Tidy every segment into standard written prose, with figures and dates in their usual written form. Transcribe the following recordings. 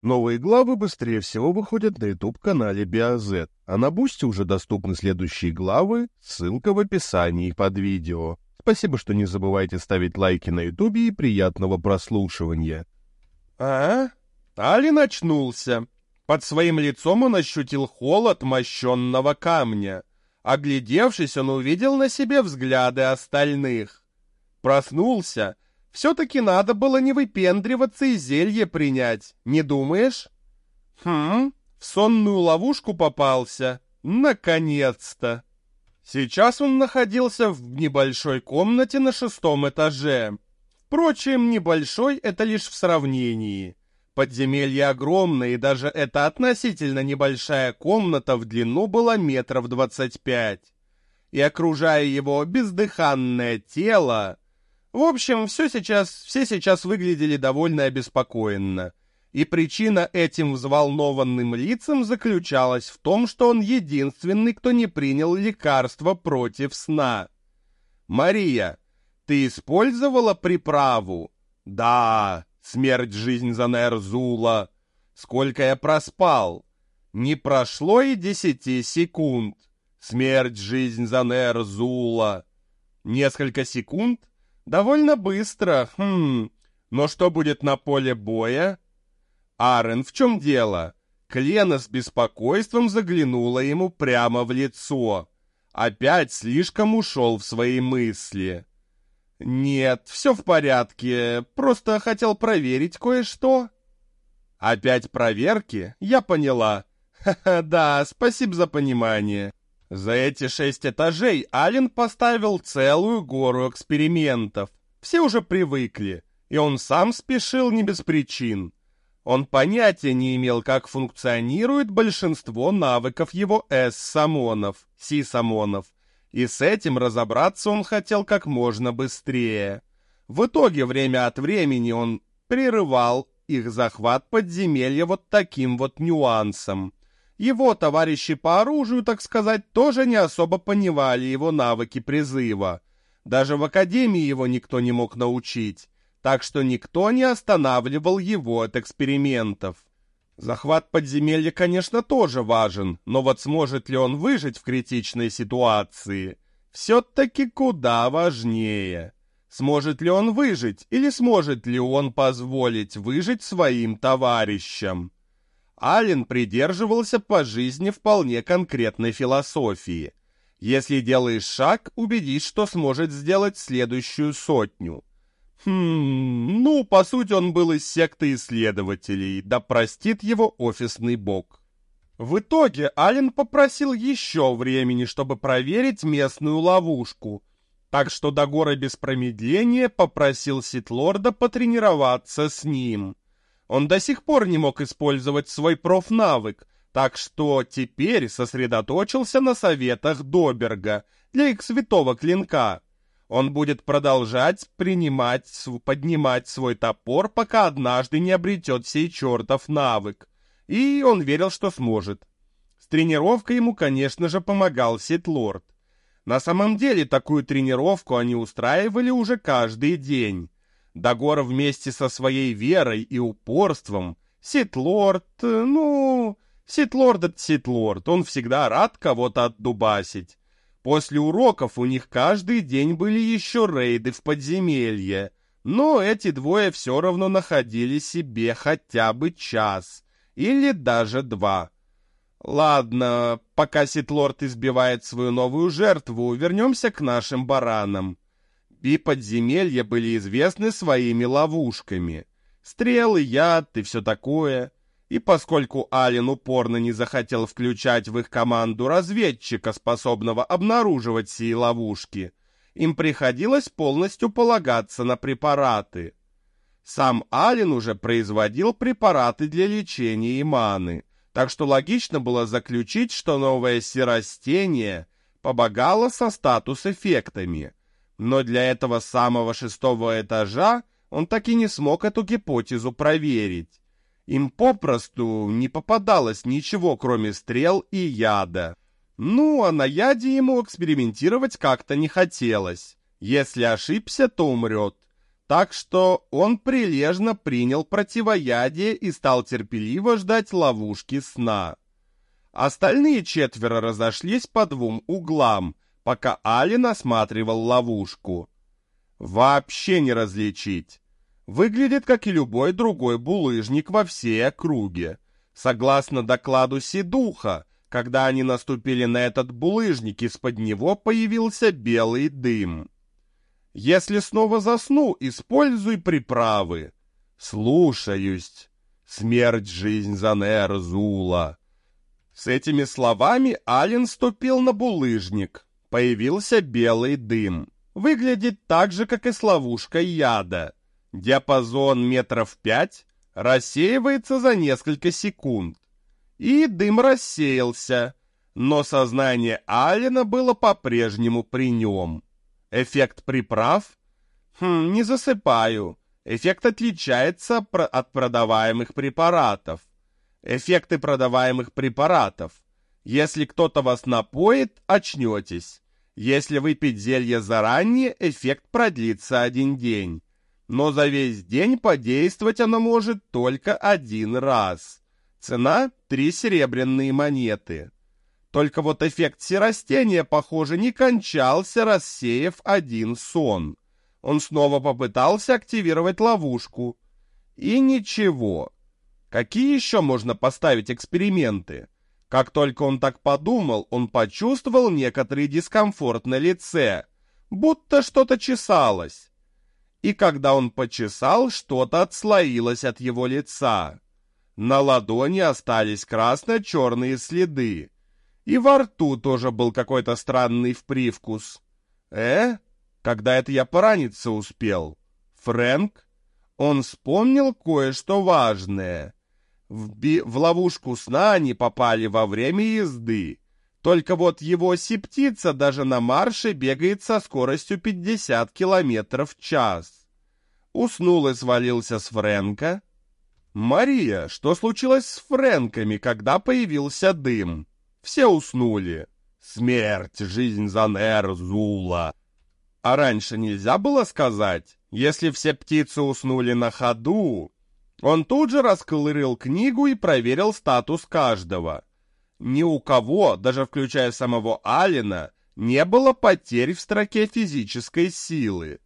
Новые главы быстрее всего выходят на YouTube-канале BioZ, а на Бусти уже доступны следующие главы, ссылка в описании под видео. Спасибо, что не забывайте ставить лайки на YouTube и приятного прослушивания. Ален очнулся. Под своим лицом он ощутил холод мощенного камня. Оглядевшись, он увидел на себе взгляды остальных. Проснулся. Все-таки надо было не выпендриваться и зелье принять, не думаешь? В сонную ловушку попался. Наконец-то! Сейчас он находился в небольшой комнате на 6-м этаже. Впрочем, небольшой — это лишь в сравнении. Подземелье огромное, и даже эта относительно небольшая комната в длину была 25 метров. И окружая его бездыханное тело... В общем, все сейчас выглядели довольно обеспокоенно. И причина этим взволнованным лицам заключалась в том, что он единственный, кто не принял лекарство против сна. «Мария, ты использовала приправу?» «Да, смерть, жизнь за Нерзула. Сколько я проспал?» «Не прошло и 10 секунд. Смерть, жизнь за Нерзула. Несколько секунд? Довольно быстро. Но что будет на поле боя?» «Арен, в чем дело?» Клена с беспокойством заглянула ему прямо в лицо. Опять слишком ушел в свои мысли. «Нет, все в порядке, просто хотел проверить кое-что». «Опять проверки? Я поняла. Ха-ха, да, спасибо за понимание». За эти 6 этажей Ален поставил целую гору экспериментов. Все уже привыкли, и он сам спешил не без причин. Он понятия не имел, как функционирует большинство навыков его С-самонов, Си-самонов, и с этим разобраться он хотел как можно быстрее. В итоге время от времени он прерывал их захват подземелья вот таким вот нюансом. Его товарищи по оружию, так сказать, тоже не особо понимали его навыки призыва. Даже в академии его никто не мог научить, так что никто не останавливал его от экспериментов. Захват подземелья, конечно, тоже важен, но вот сможет ли он выжить в критичной ситуации, все-таки куда важнее. Сможет ли он выжить, или сможет ли он позволить выжить своим товарищам? Ален придерживался по жизни вполне конкретной философии. Если делаешь шаг, убедись, что сможет сделать следующую 100. По сути, он был из секты исследователей, да простит его офисный бог. В итоге Ален попросил еще времени, чтобы проверить местную ловушку, так что Дагора без промедления попросил Ситлорда потренироваться с ним. Он до сих пор не мог использовать свой профнавык, так что теперь сосредоточился на советах Доберга для их святого клинка. Он будет продолжать поднимать свой топор, пока однажды не обретет сей чертов навык. И он верил, что сможет. С тренировкой ему, конечно же, помогал Ситлорд. На самом деле, такую тренировку они устраивали уже каждый день. Дагора вместе со своей верой и упорством, Ситлорд, Ситлорд это Ситлорд, он всегда рад кого-то отдубасить. После уроков у них каждый день были еще рейды в подземелье, но эти двое все равно находили себе хотя бы час, или даже 2. Ладно, пока Ситлорд избивает свою новую жертву, вернемся к нашим баранам. И подземелья были известны своими ловушками. Стрелы, яд и все такое. И поскольку Ален упорно не захотел включать в их команду разведчика, способного обнаруживать сии ловушки, им приходилось полностью полагаться на препараты. Сам Ален уже производил препараты для лечения и маны, так что логично было заключить, что новое си-растение побогало со статус-эффектами. Но для этого самого 6-го этажа он так и не смог эту гипотезу проверить. Им попросту не попадалось ничего, кроме стрел и яда. А на яде ему экспериментировать как-то не хотелось. Если ошибся, то умрет. так что он прилежно принял противоядие и стал терпеливо ждать ловушки сна. Остальные 4 разошлись по 2 углам, пока Ален осматривал ловушку. Вообще не различить. Выглядит, как и любой другой булыжник во всей округе. Согласно докладу Седуха, когда они наступили на этот булыжник, из-под него появился белый дым. Если снова засну, используй приправы. Слушаюсь. Смерть, жизнь за Нерзула. С этими словами Ален ступил на булыжник. Появился белый дым. Выглядит так же, как и с ловушкой яда. Диапазон 5 метров, рассеивается за несколько секунд. И дым рассеялся, но сознание Алена было по-прежнему при нем. Эффект приправ? Не засыпаю. Эффект отличается от продаваемых препаратов. Эффекты продаваемых препаратов. Если кто-то вас напоит, очнетесь. Если выпить зелье заранее, эффект продлится 1 день. Но за весь день подействовать оно может только 1 раз. Цена — 3 серебряные монеты. Только вот эффект сиростения, похоже, не кончался, рассеяв 1 сон. Он снова попытался активировать ловушку. И ничего. Какие еще можно поставить эксперименты? Как только он так подумал, он почувствовал некоторый дискомфорт на лице, будто что-то чесалось. И когда он почесал, что-то отслоилось от его лица. На ладони остались красно-черные следы. И во рту тоже был какой-то странный привкус. Когда это я пораниться успел? Фрэнк? Он вспомнил кое-что важное. В ловушку сна они попали во время езды. Только вот его сиптица даже на марше бегает со скоростью 50 километров в час. Уснул и свалился с Фрэнка. Мария, что случилось с Фрэнками, когда появился дым? Все уснули. Смерть, жизнь за Нерзула. А раньше нельзя было сказать? Если все птицы уснули на ходу... Он тут же раскрыл книгу и проверил статус каждого. Ни у кого, даже включая самого Алена, не было потерь в строке физической силы.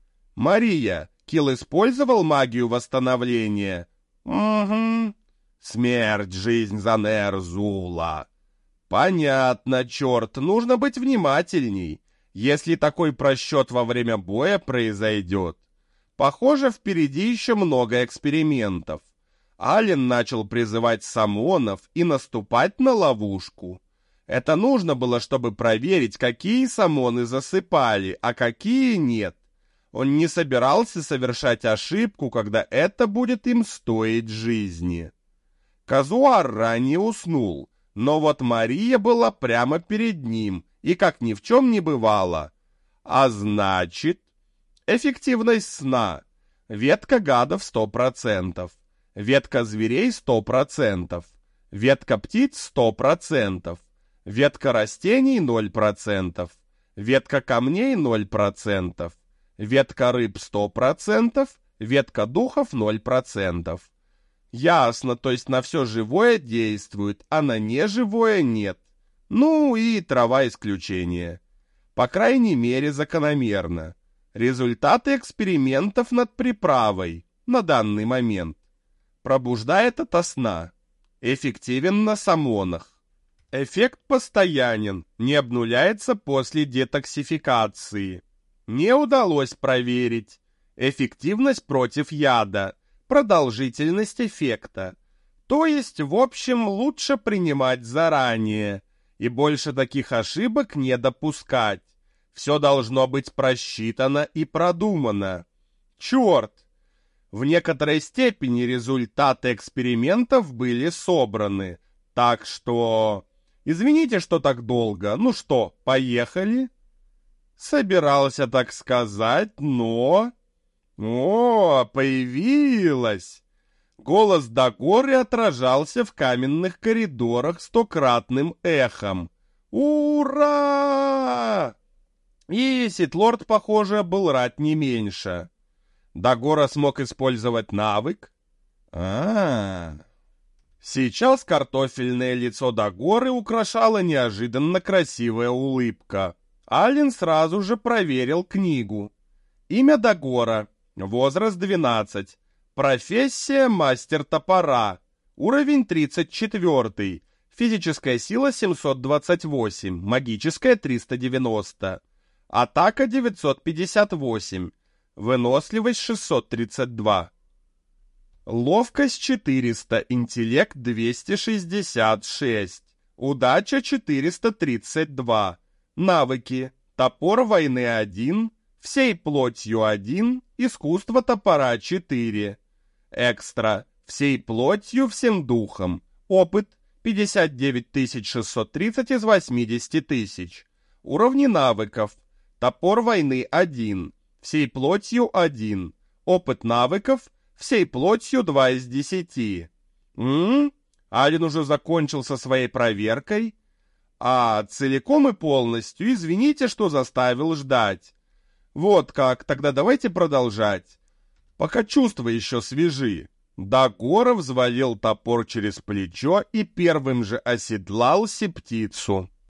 Мария, Килл использовал магию восстановления? Угу. Смерть, жизнь за Нерзула. Понятно, черт, нужно быть внимательней, если такой просчет во время боя произойдет. Похоже, впереди еще много экспериментов. Ален начал призывать самонов и наступать на ловушку. Это нужно было, чтобы проверить, какие самоны засыпали, а какие нет. Он не собирался совершать ошибку, когда это будет им стоить жизни. Казуар ранее уснул, но вот Мария была прямо перед ним и как ни в чем не бывало. А значит... Эффективность сна. Ветка гадов 100%. Ветка зверей 100%. Ветка птиц 100%. Ветка растений 0%. Ветка камней 0%. Ветка рыб 100%. Ветка духов 0%. Ясно, то есть на все живое действует, а на неживое нет. Ну и трава исключение. По крайней мере закономерно. Результаты экспериментов над приправой на данный момент. Пробуждает ото сна. Эффективен на самонах. Эффект постоянен, не обнуляется после детоксификации. Не удалось проверить. Эффективность против яда. Продолжительность эффекта. То есть, в общем, лучше принимать заранее. И больше таких ошибок не допускать. Все должно быть просчитано и продумано. Черт! В некоторой степени результаты экспериментов были собраны. Так что... Извините, что так долго. Ну что, поехали? Собирался так сказать, но... О, появилась! Голос Дагоры отражался в каменных коридорах стократным эхом. Ура! И Ситлорд, похоже, был рад не меньше. Дагора смог использовать навык. Сейчас картофельное лицо Дагоры украшала неожиданно красивая улыбка. Ален сразу же проверил книгу. Имя Дагора. Возраст 12. Профессия мастер топора. Уровень 34. Физическая сила 728. Магическая 390. Атака 958. Выносливость 632. Ловкость 400, интеллект 266, удача 432, навыки, топор войны 1, всей плотью 1, искусство топора 4, экстра, всей плотью, всем духом, опыт 59 630 из 80 тысяч, уровни навыков, топор войны 1, всей плотью 1, опыт навыков всей плотью 2 из 10. Ален уже закончил со своей проверкой. Целиком и полностью, извините, что заставил ждать. Вот как, тогда давайте продолжать. Пока чувства еще свежи. Дагора взвалил топор через плечо и первым же оседлал септицу.